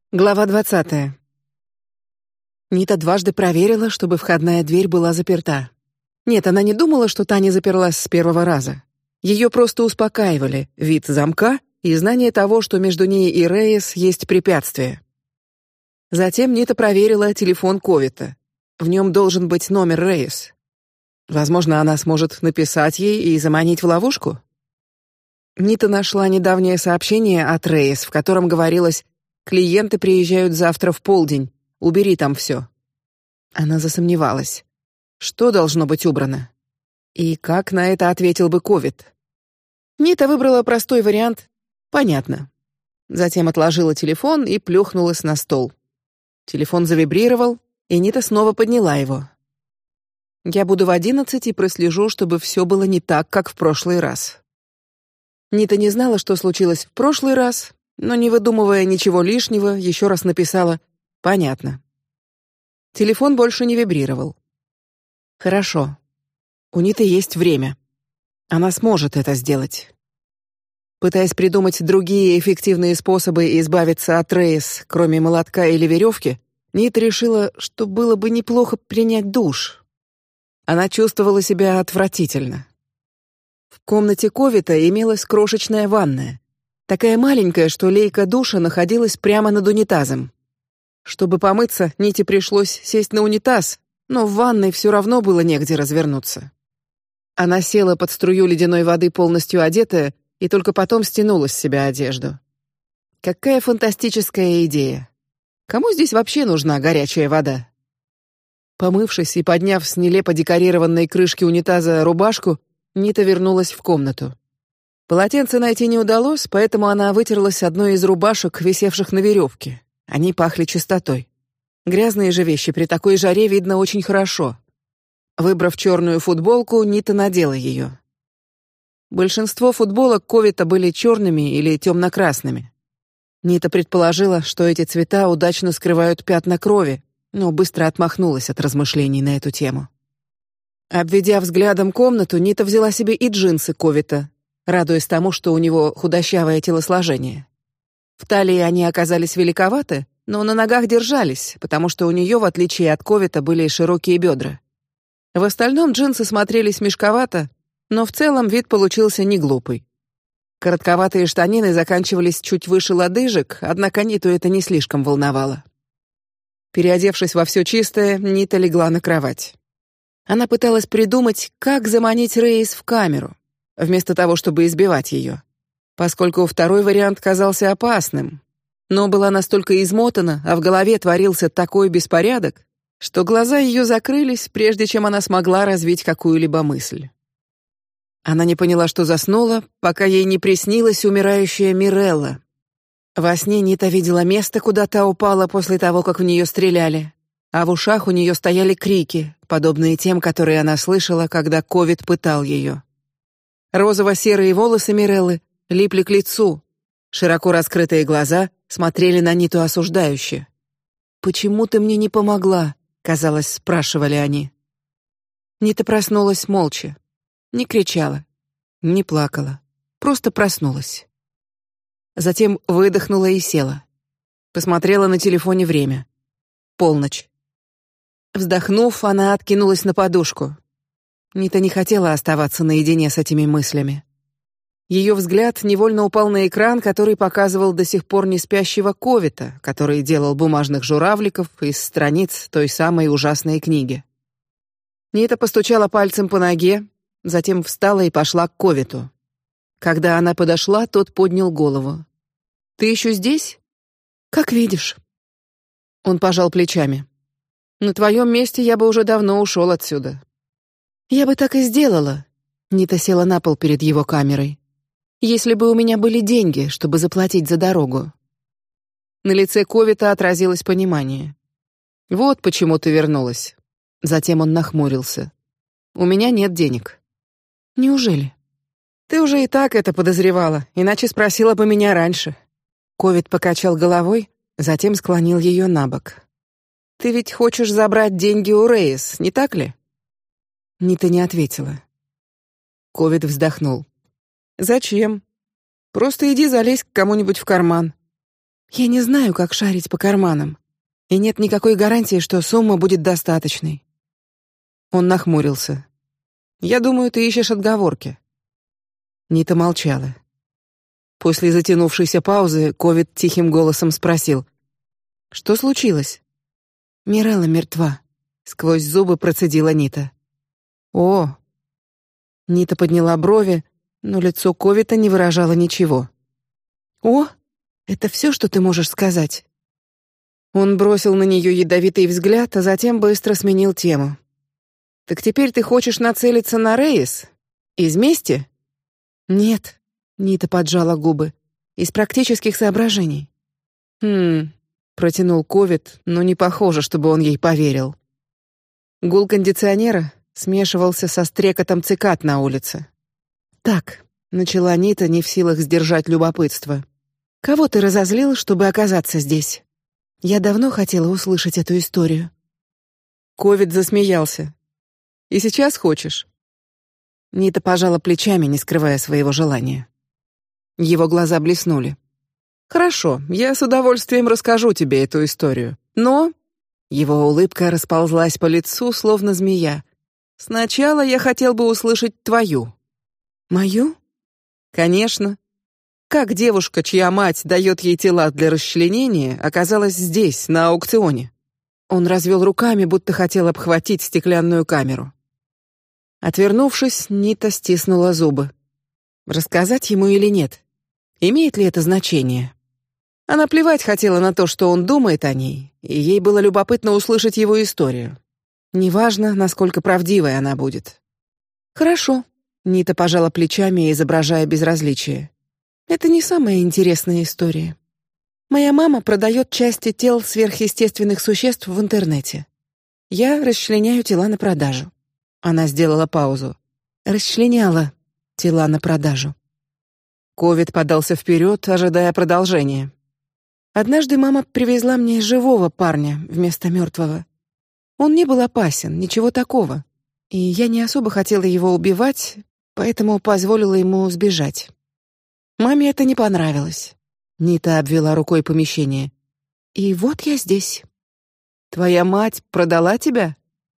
Глава 20. Нита дважды проверила, чтобы входная дверь была заперта. Нет, она не думала, что та не заперлась с первого раза. Ее просто успокаивали вид замка и знание того, что между ней и Рейс есть препятствие. Затем Нита проверила телефон Ковита. В нем должен быть номер Рейс. Возможно, она сможет написать ей и заманить в ловушку. Нита нашла недавнее сообщение от Рейс, в котором говорилось: «Клиенты приезжают завтра в полдень. Убери там все». Она засомневалась. Что должно быть убрано? И как на это ответил бы Ковид? Нита выбрала простой вариант. Понятно. Затем отложила телефон и плюхнулась на стол. Телефон завибрировал, и Нита снова подняла его. «Я буду в 11 и прослежу, чтобы все было не так, как в прошлый раз». Нита не знала, что случилось в прошлый раз, но, не выдумывая ничего лишнего, еще раз написала: «Понятно». Телефон больше не вибрировал. Хорошо. У Ниты есть время. Она сможет это сделать. Пытаясь придумать другие эффективные способы избавиться от Рейс, кроме молотка или веревки, Нита решила, что было бы неплохо принять душ. Она чувствовала себя отвратительно. В комнате Ковита имелась крошечная ванная. Такая маленькая, что лейка душа находилась прямо над унитазом. Чтобы помыться, Ните пришлось сесть на унитаз, но в ванной все равно было негде развернуться. Она села под струю ледяной воды полностью одетая и только потом стянула с себя одежду. Какая фантастическая идея! Кому здесь вообще нужна горячая вода? Помывшись и подняв с нелепо декорированной крышки унитаза рубашку, Нита вернулась в комнату. Полотенце найти не удалось, поэтому она вытерлась одной из рубашек, висевших на веревке. Они пахли чистотой. Грязные же вещи при такой жаре видно очень хорошо. Выбрав черную футболку, Нита надела ее. Большинство футболок Ковита были черными или темно-красными. Нита предположила, что эти цвета удачно скрывают пятна крови, но быстро отмахнулась от размышлений на эту тему. Обведя взглядом комнату, Нита взяла себе и джинсы Ковита, радуясь тому, что у него худощавое телосложение. В талии они оказались великоваты, но на ногах держались, потому что у нее, в отличие от Ковита, были широкие бедра. В остальном джинсы смотрелись мешковато, но в целом вид получился не глупый. Коротковатые штанины заканчивались чуть выше лодыжек, однако Ниту это не слишком волновало. Переодевшись во все чистое, Нита легла на кровать. Она пыталась придумать, как заманить Рейс в камеру, вместо того, чтобы избивать ее, поскольку второй вариант казался опасным, но была настолько измотана, а в голове творился такой беспорядок, что глаза ее закрылись, прежде чем она смогла развить какую-либо мысль. Она не поняла, что заснула, пока ей не приснилась умирающая Мирелла. Во сне Нита видела место, куда та упала после того, как в нее стреляли, а в ушах у нее стояли крики, подобные тем, которые она слышала, когда Ковид пытал ее. Розово-серые волосы Миреллы липли к лицу, широко раскрытые глаза смотрели на Ниту осуждающе. «Почему ты мне не помогла?» — казалось, спрашивали они. Нита проснулась молча, не кричала, не плакала, просто проснулась. Затем выдохнула и села. Посмотрела на телефоне время. Полночь. Вздохнув, она откинулась на подушку. Нита не хотела оставаться наедине с этими мыслями. Ее взгляд невольно упал на экран, который показывал до сих пор не спящего Ковита, который делал бумажных журавликов из страниц той самой ужасной книги. Нита постучала пальцем по ноге, затем встала и пошла к Ковиту. Когда она подошла, тот поднял голову. «Ты еще здесь?» «Как видишь». Он пожал плечами. «На твоем месте я бы уже давно ушел отсюда». «Я бы так и сделала». Нита села на пол перед его камерой. «Если бы у меня были деньги, чтобы заплатить за дорогу». На лице Ковита отразилось понимание. «Вот почему ты вернулась». Затем он нахмурился. «У меня нет денег». «Неужели?» «Ты уже и так это подозревала, иначе спросила бы меня раньше». Ковид покачал головой, затем склонил ее набок. «Ты ведь хочешь забрать деньги у Рейс, не так ли?» Нита не ответила. Ковид вздохнул. «Зачем? Просто иди залезь к кому-нибудь в карман. Я не знаю, как шарить по карманам, и нет никакой гарантии, что сумма будет достаточной. Он нахмурился. Я думаю, ты ищешь отговорки. Нита молчала. После затянувшейся паузы Ковид тихим голосом спросил: что случилось? Мирелла мертва. Сквозь зубы процедила Нита. О. Нита подняла брови, но лицо Ковита не выражало ничего. О, это все, что ты можешь сказать? Он бросил на нее ядовитый взгляд, а затем быстро сменил тему. Так теперь ты хочешь нацелиться на Рейс? Из мести? Нет. Нита поджала губы. Из практических соображений. Протянул Ковид, но не похоже, чтобы он ей поверил. Гул кондиционера смешивался со стрекотом цикад на улице. Так, начала Нита, не в силах сдержать любопытство. Кого ты разозлил, чтобы оказаться здесь? Я давно хотела услышать эту историю. Ковид засмеялся. И сейчас хочешь? Нита пожала плечами, не скрывая своего желания. Его глаза блеснули. Хорошо, я с удовольствием расскажу тебе эту историю. Но его улыбка расползлась по лицу, словно змея. Сначала я хотел бы услышать твою. Мою? Конечно. Как девушка, чья мать дает ей тела для расчленения, оказалась здесь, на аукционе? Он развел руками, будто хотел обхватить стеклянную камеру. Отвернувшись, Нита стиснула зубы. Рассказать ему или нет? Имеет ли это значение? Она плевать хотела на то, что он думает о ней, и ей было любопытно услышать его историю. Неважно, насколько правдивой она будет. Хорошо. Нита пожала плечами, изображая безразличие. Это не самая интересная история. Моя мама продает части тел сверхъестественных существ в интернете. Я расчленяю тела на продажу. Она сделала паузу. Расчленяла тела на продажу. Ковид подался вперед, ожидая продолжения. Однажды мама привезла мне живого парня вместо мертвого. Он не был опасен, ничего такого, и я не особо хотела его убивать, поэтому позволила ему сбежать. Маме это не понравилось. Нита обвела рукой помещение. И вот я здесь. Твоя мать продала тебя?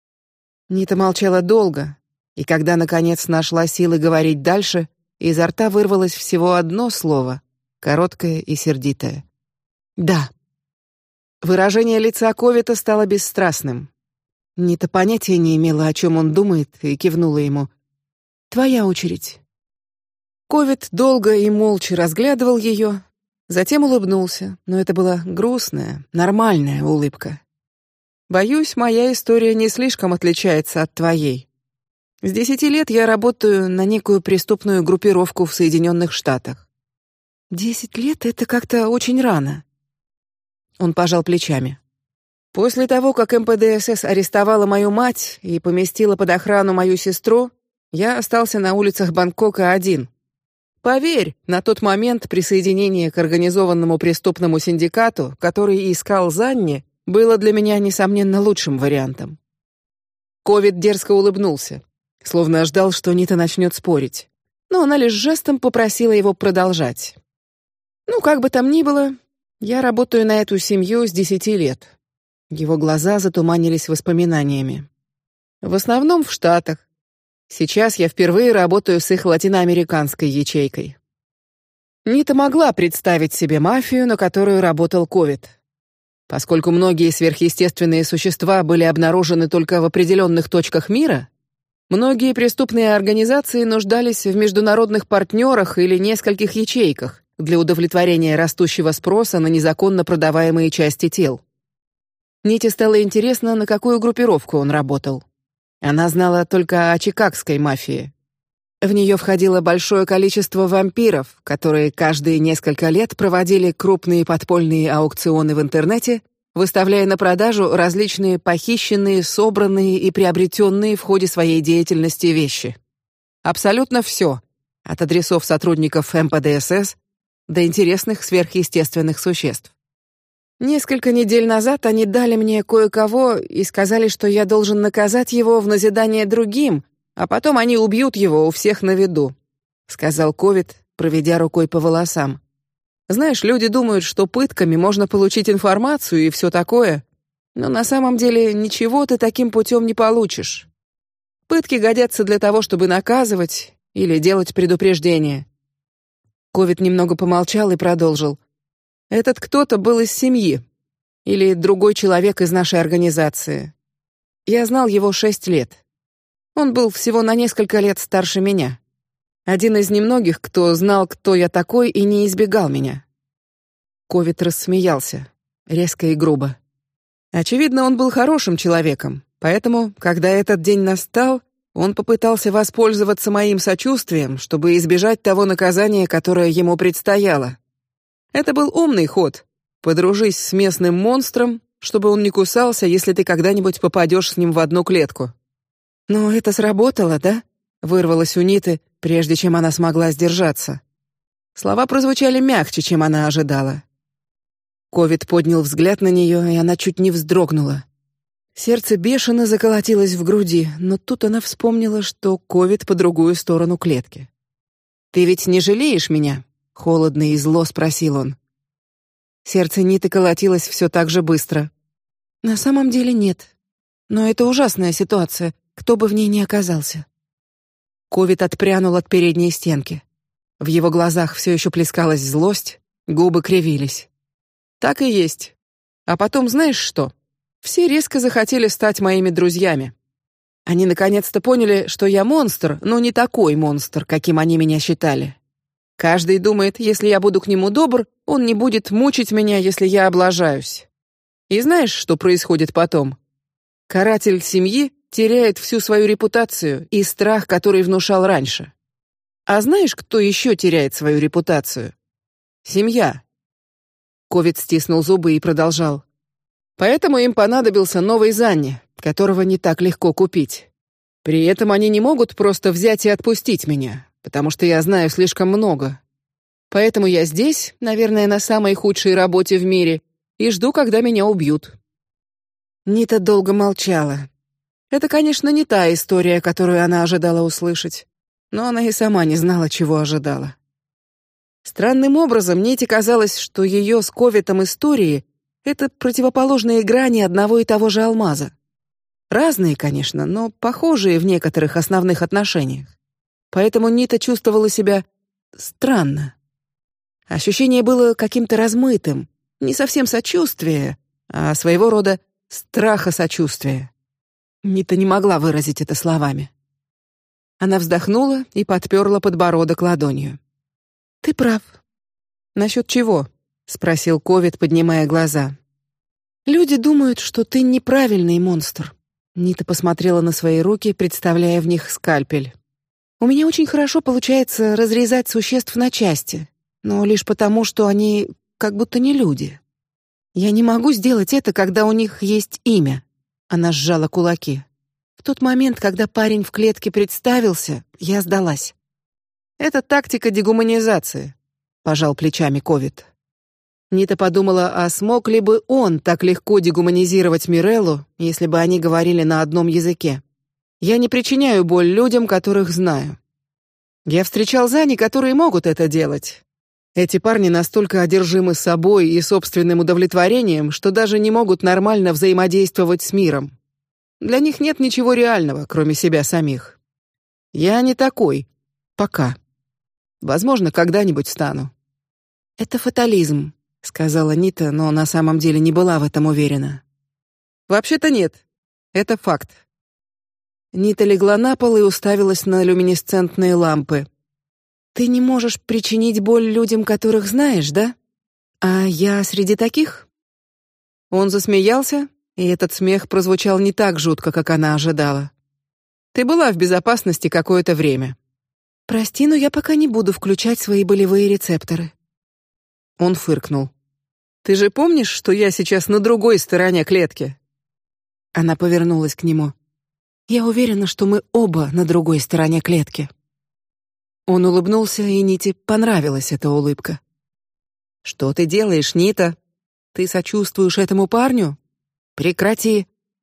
Нита молчала долго, и когда наконец нашла силы говорить дальше, изо рта вырвалось всего одно слово, короткое и сердитое. Да. Выражение лица Ковита стало бесстрастным. Нита понятия не имела, о чем он думает, и кивнула ему. Твоя очередь. Ковид долго и молча разглядывал ее, затем улыбнулся, но это была грустная, нормальная улыбка. Боюсь, моя история не слишком отличается от твоей. С 10 лет я работаю на некую преступную группировку в Соединенных Штатах. 10 лет — это как-то очень рано. Он пожал плечами. После того, как МПДСС арестовала мою мать и поместила под охрану мою сестру, я остался на улицах Бангкока один. Поверь, на тот момент присоединение к организованному преступному синдикату, который искал Занни, было для меня несомненно лучшим вариантом. Ковид дерзко улыбнулся, словно ждал, что Нита начнет спорить, но она лишь жестом попросила его продолжать. Ну, как бы там ни было, я работаю на эту семью с 10 лет. Его глаза затуманились воспоминаниями. В основном в Штатах. Сейчас я впервые работаю с их латиноамериканской ячейкой. Нита могла представить себе мафию, на которую работал Ковид. Поскольку многие сверхъестественные существа были обнаружены только в определенных точках мира, многие преступные организации нуждались в международных партнерах или нескольких ячейках для удовлетворения растущего спроса на незаконно продаваемые части тел. Ните стало интересно, на какую группировку он работал. Она знала только о чикагской мафии. В нее входило большое количество вампиров, которые каждые несколько лет проводили крупные подпольные аукционы в интернете, выставляя на продажу различные похищенные, собранные и приобретенные в ходе своей деятельности вещи. Абсолютно все, от адресов сотрудников МПДСС до интересных сверхъестественных существ. Несколько недель назад они дали мне кое-кого и сказали, что я должен наказать его в назидание другим, а потом они убьют его у всех на виду, сказал Ковид, проведя рукой по волосам. Знаешь, люди думают, что пытками можно получить информацию и все такое, но на самом деле ничего ты таким путем не получишь. Пытки годятся для того, чтобы наказывать или делать предупреждения. Ковид немного помолчал и продолжил. Этот кто-то был из семьи или другой человек из нашей организации. Я знал его 6 лет. Он был всего на несколько лет старше меня. Один из немногих, кто знал, кто я такой, и не избегал меня. Ковид рассмеялся, резко и грубо. Очевидно, он был хорошим человеком, поэтому, когда этот день настал, он попытался воспользоваться моим сочувствием, чтобы избежать того наказания, которое ему предстояло. Это был умный ход. Подружись с местным монстром, чтобы он не кусался, если ты когда-нибудь попадешь с ним в одну клетку. Но это сработало, да? Вырвалось у Ниты, прежде чем она смогла сдержаться. Слова прозвучали мягче, чем она ожидала. Ковид поднял взгляд на нее, и она чуть не вздрогнула. Сердце бешено заколотилось в груди, но тут она вспомнила, что Ковид по другую сторону клетки. Ты ведь не жалеешь меня? Холодно и зло спросил он. Сердце Ниты колотилось все так же быстро. На самом деле нет. Но это ужасная ситуация, кто бы в ней ни оказался. Ковид отпрянул от передней стенки. В его глазах все еще плескалась злость, губы кривились. Так и есть. А потом знаешь что? Все резко захотели стать моими друзьями. Они наконец-то поняли, что я монстр, но не такой монстр, каким они меня считали. Каждый думает, если я буду к нему добр, он не будет мучить меня, если я облажаюсь. И знаешь, что происходит потом? Каратель семьи теряет всю свою репутацию и страх, который внушал раньше. А знаешь, кто еще теряет свою репутацию? Семья. Ковид стиснул зубы и продолжал. Поэтому им понадобился новый Занни, которого не так легко купить. При этом они не могут просто взять и отпустить меня, потому что я знаю слишком много. Поэтому я здесь, наверное, на самой худшей работе в мире, и жду, когда меня убьют. Нита долго молчала. Это, конечно, не та история, которую она ожидала услышать, но она и сама не знала, чего ожидала. Странным образом Ните казалось, что ее с Ковитом истории — это противоположные грани одного и того же алмаза. Разные, конечно, но похожие в некоторых основных отношениях. Поэтому Нита чувствовала себя странно. Ощущение было каким-то размытым, не совсем сочувствие, а своего рода страха-сочувствие. Нита не могла выразить это словами. Она вздохнула и подперла подбородок ладонью. Ты прав. Насчет чего? Спросил Ковид, поднимая глаза. Люди думают, что ты неправильный монстр. Нита посмотрела на свои руки, представляя в них скальпель. У меня очень хорошо получается разрезать существ на части, но лишь потому, что они как будто не люди. Я не могу сделать это, когда у них есть имя. Она сжала кулаки. В тот момент, когда парень в клетке представился, я сдалась. Это тактика дегуманизации, пожал плечами Ковид. Нита подумала, а смог ли бы он так легко дегуманизировать Миреллу, если бы они говорили на одном языке. Я не причиняю боль людям, которых знаю. Я встречал Зани, которые могут это делать. Эти парни настолько одержимы собой и собственным удовлетворением, что даже не могут нормально взаимодействовать с миром. Для них нет ничего реального, кроме себя самих. Я не такой. Пока. Возможно, когда-нибудь стану. Это фатализм, сказала Нита, но на самом деле не была в этом уверена. Вообще-то нет. Это факт. Нита легла на пол и уставилась на люминесцентные лампы. Ты не можешь причинить боль людям, которых знаешь, да? А я среди таких? Он засмеялся, и этот смех прозвучал не так жутко, как она ожидала. Ты была в безопасности какое-то время. Прости, но я пока не буду включать свои болевые рецепторы. Он фыркнул. Ты же помнишь, что я сейчас на другой стороне клетки? Она повернулась к нему. Я уверена, что мы оба на другой стороне клетки. Он улыбнулся, и Ните понравилась эта улыбка. Что ты делаешь, Нита? Ты сочувствуешь этому парню? Прекрати.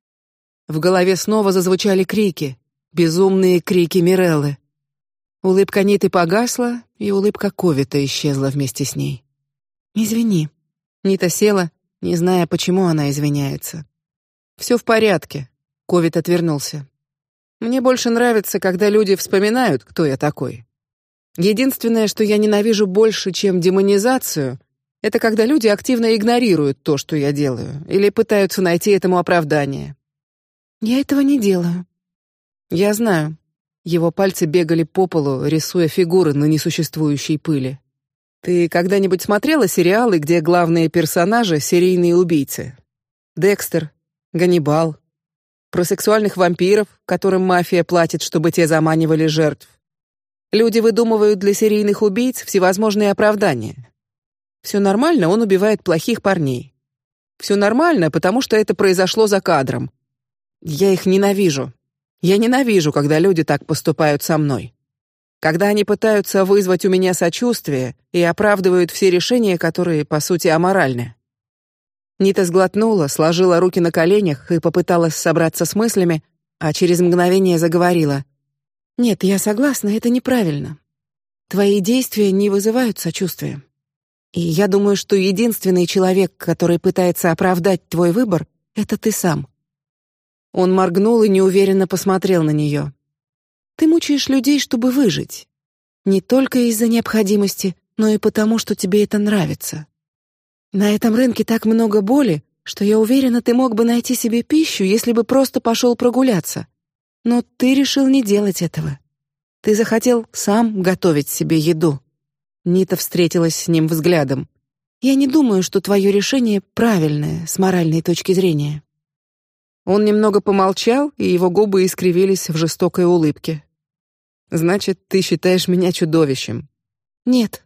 В голове снова зазвучали крики, безумные крики Миреллы. Улыбка Ниты погасла, и улыбка Ковита исчезла вместе с ней. Извини. Нита села, не зная, почему она извиняется. Все в порядке. Ковид отвернулся. Мне больше нравится, когда люди вспоминают, кто я такой. Единственное, что я ненавижу больше, чем демонизацию, это когда люди активно игнорируют то, что я делаю, или пытаются найти этому оправдание. Я этого не делаю. Я знаю. Его пальцы бегали по полу, рисуя фигуры на несуществующей пыли. Ты когда-нибудь смотрела сериалы, где главные персонажи серийные убийцы? Декстер, Ганнибал, про сексуальных вампиров, которым мафия платит, чтобы те заманивали жертв. Люди выдумывают для серийных убийц всевозможные оправдания. Все нормально, он убивает плохих парней. Все нормально, потому что это произошло за кадром. Я их ненавижу. Я ненавижу, когда люди так поступают со мной. Когда они пытаются вызвать у меня сочувствие и оправдывают все решения, которые, по сути, аморальны. Нита сглотнула, сложила руки на коленях и попыталась собраться с мыслями, а через мгновение заговорила. «Нет, я согласна, это неправильно. Твои действия не вызывают сочувствия. И я думаю, что единственный человек, который пытается оправдать твой выбор, это ты сам». Он моргнул и неуверенно посмотрел на нее. «Ты мучаешь людей, чтобы выжить. Не только из-за необходимости, но и потому, что тебе это нравится. На этом рынке так много боли, что я уверена, ты мог бы найти себе пищу, если бы просто пошел прогуляться. Но ты решил не делать этого. Ты захотел сам готовить себе еду». Нита встретилась с ним взглядом. «Я не думаю, что твое решение правильное с моральной точки зрения». Он немного помолчал, и его губы искривились в жестокой улыбке. «Значит, ты считаешь меня чудовищем?» «Нет».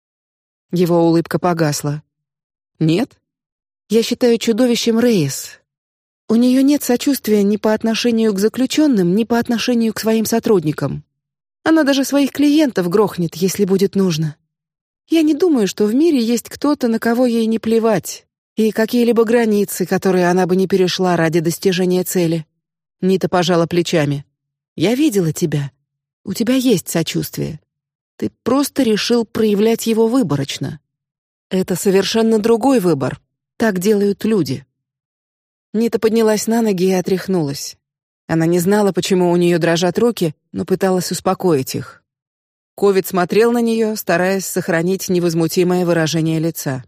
Его улыбка погасла. «Нет?» «Я считаю чудовищем Рейс. У нее нет сочувствия ни по отношению к заключенным, ни по отношению к своим сотрудникам. Она даже своих клиентов грохнет, если будет нужно. Я не думаю, что в мире есть кто-то, на кого ей не плевать, и какие-либо границы, которые она бы не перешла ради достижения цели». Нита пожала плечами. «Я видела тебя. У тебя есть сочувствие. Ты просто решил проявлять его выборочно. Это совершенно другой выбор. Так делают люди». Нита поднялась на ноги и отряхнулась. Она не знала, почему у нее дрожат руки, но пыталась успокоить их. Ковид смотрел на нее, стараясь сохранить невозмутимое выражение лица.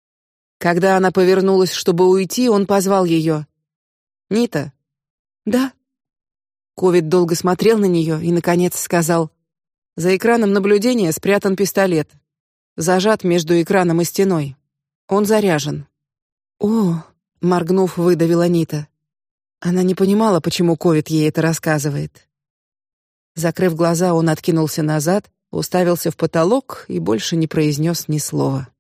Когда она повернулась, чтобы уйти, он позвал ее. «Нита». «Да». Ковид долго смотрел на нее и, наконец, сказал: «За экраном наблюдения спрятан пистолет. Зажат между экраном и стеной. Он заряжен». «О», — моргнув, выдавила Нита. Она не понимала, почему Ковид ей это рассказывает. Закрыв глаза, он откинулся назад, уставился в потолок и больше не произнес ни слова.